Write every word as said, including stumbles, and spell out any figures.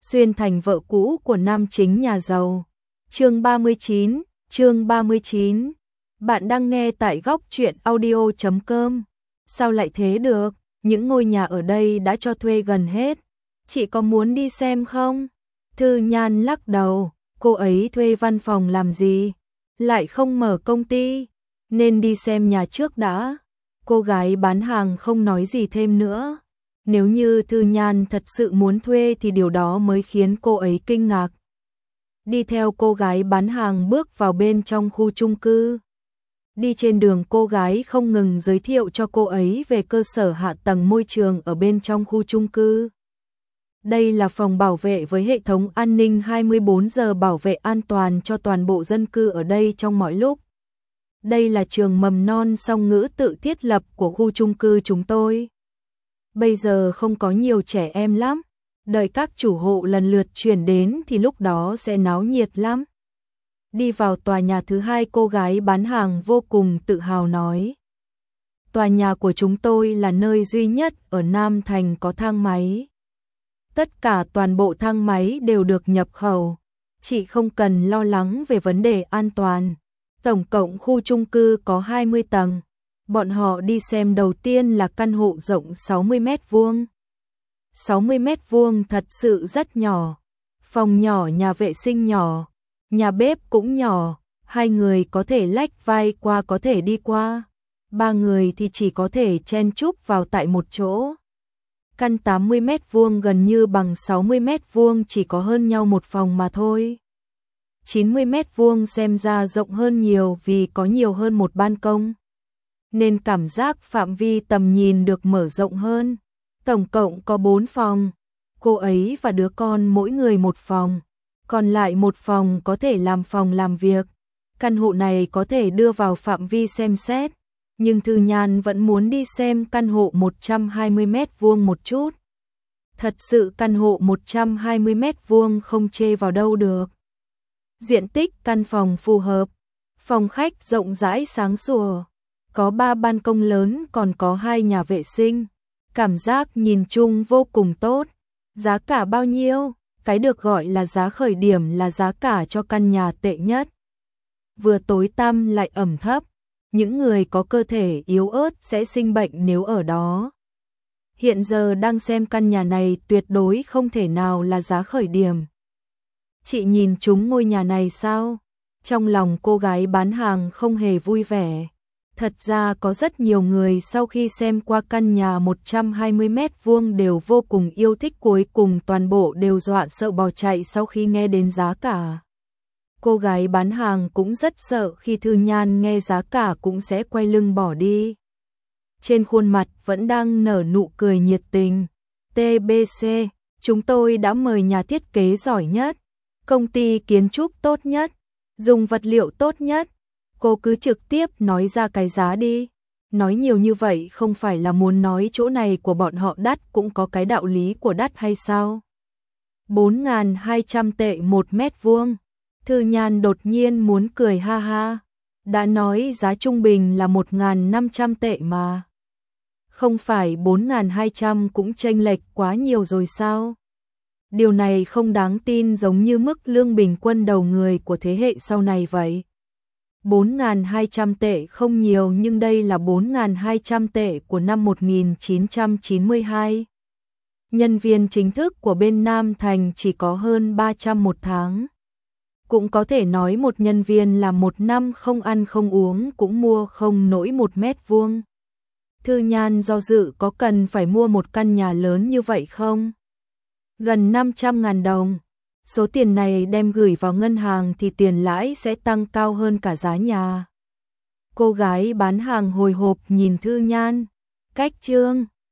xuyên thành vợ cũ của nam chính nhà giàu. Chương ba mươi chín, chương ba mươi chín. Bạn đang nghe tại góc truyện audio chấm com. Sao lại thế được, những ngôi nhà ở đây đã cho thuê gần hết. Chị có muốn đi xem không? Thư Nhan lắc đầu, cô ấy thuê văn phòng làm gì? Lại không mở công ty, nên đi xem nhà trước đã. Cô gái bán hàng không nói gì thêm nữa. Nếu như Thư Nhan thật sự muốn thuê thì điều đó mới khiến cô ấy kinh ngạc. Đi theo cô gái bán hàng bước vào bên trong khu chung cư. Đi trên đường cô gái không ngừng giới thiệu cho cô ấy về cơ sở hạ tầng môi trường ở bên trong khu chung cư. Đây là phòng bảo vệ với hệ thống an ninh hai mươi bốn giờ bảo vệ an toàn cho toàn bộ dân cư ở đây trong mọi lúc. Đây là trường mầm non song ngữ tự thiết lập của khu chung cư chúng tôi. Bây giờ không có nhiều trẻ em lắm, đợi các chủ hộ lần lượt chuyển đến thì lúc đó sẽ náo nhiệt lắm. Đi vào tòa nhà thứ hai, cô gái bán hàng vô cùng tự hào nói. Tòa nhà của chúng tôi là nơi duy nhất ở Nam Thành có thang máy. Tất cả toàn bộ thang máy đều được nhập khẩu. Chị không cần lo lắng về vấn đề an toàn. Tổng cộng khu chung cư có hai mươi tầng. Bọn họ đi xem đầu tiên là căn hộ rộng sáu mươi mét vuông. sáu mươi mét vuông thật sự rất nhỏ. Phòng nhỏ, nhà vệ sinh nhỏ, nhà bếp cũng nhỏ, hai người có thể lách vai qua có thể đi qua. Ba người thì chỉ có thể chen chúc vào tại một chỗ. Căn tám mươi mét vuông gần như bằng sáu mươi mét vuông, chỉ có hơn nhau một phòng mà thôi. chín mươi mét vuông xem ra rộng hơn nhiều vì có nhiều hơn một ban công, nên cảm giác phạm vi tầm nhìn được mở rộng hơn. Tổng cộng có bốn phòng, cô ấy và đứa con mỗi người một phòng, còn lại một phòng có thể làm phòng làm việc. Căn hộ này có thể đưa vào phạm vi xem xét, nhưng Thư Nhan vẫn muốn đi xem căn hộ một trăm hai mươi mét vuông một chút. Thật sự căn hộ một trăm hai mươi mét vuông không chê vào đâu được. Diện tích căn phòng phù hợp, phòng khách rộng rãi sáng sủa, có ba ban công lớn, còn có hai nhà vệ sinh. Cảm giác nhìn chung vô cùng tốt. Giá cả bao nhiêu? Cái được gọi là giá khởi điểm là giá cả cho căn nhà tệ nhất. Vừa tối tăm lại ẩm thấp, những người có cơ thể yếu ớt sẽ sinh bệnh nếu ở đó. Hiện giờ đang xem căn nhà này tuyệt đối không thể nào là giá khởi điểm. Chị nhìn trúng ngôi nhà này sao? Trong lòng cô gái bán hàng không hề vui vẻ. Thật ra có rất nhiều người sau khi xem qua căn nhà một trăm hai mươi mét vuông đều vô cùng yêu thích, cuối cùng toàn bộ đều dọa sợ bỏ chạy sau khi nghe đến giá cả. Cô gái bán hàng cũng rất sợ khi Thư Nhan nghe giá cả cũng sẽ quay lưng bỏ đi. Trên khuôn mặt vẫn đang nở nụ cười nhiệt tình. tê bê xê, chúng tôi đã mời nhà thiết kế giỏi nhất, công ty kiến trúc tốt nhất, dùng vật liệu tốt nhất. Cô cứ trực tiếp nói ra cái giá đi. Nói nhiều như vậy không phải là muốn nói chỗ này của bọn họ đắt, cũng có cái đạo lý của đắt hay sao? bốn nghìn hai trăm tệ một mét vuông. Thư Nhan đột nhiên muốn cười ha ha. Đã nói giá trung bình là một nghìn năm trăm tệ mà. Không phải bốn nghìn hai trăm cũng chênh lệch quá nhiều rồi sao? Điều này không đáng tin, giống như mức lương bình quân đầu người của thế hệ sau này vậy. bốn nghìn hai trăm tệ không nhiều, nhưng đây là bốn nghìn hai trăm tệ của năm một nghìn chín trăm chín mươi hai. Nhân viên chính thức của bên Nam Thành chỉ có hơn ba trăm một tháng. Cũng có thể nói một nhân viên làm một năm không ăn không uống cũng mua không nổi một mét vuông. Thư Nhan do dự có cần phải mua một căn nhà lớn như vậy không? Gần năm trăm ngàn đồng. Số tiền này đem gửi vào ngân hàng thì tiền lãi sẽ tăng cao hơn cả giá nhà. Cô gái bán hàng hồi hộp nhìn Thư Nhan. Cách chương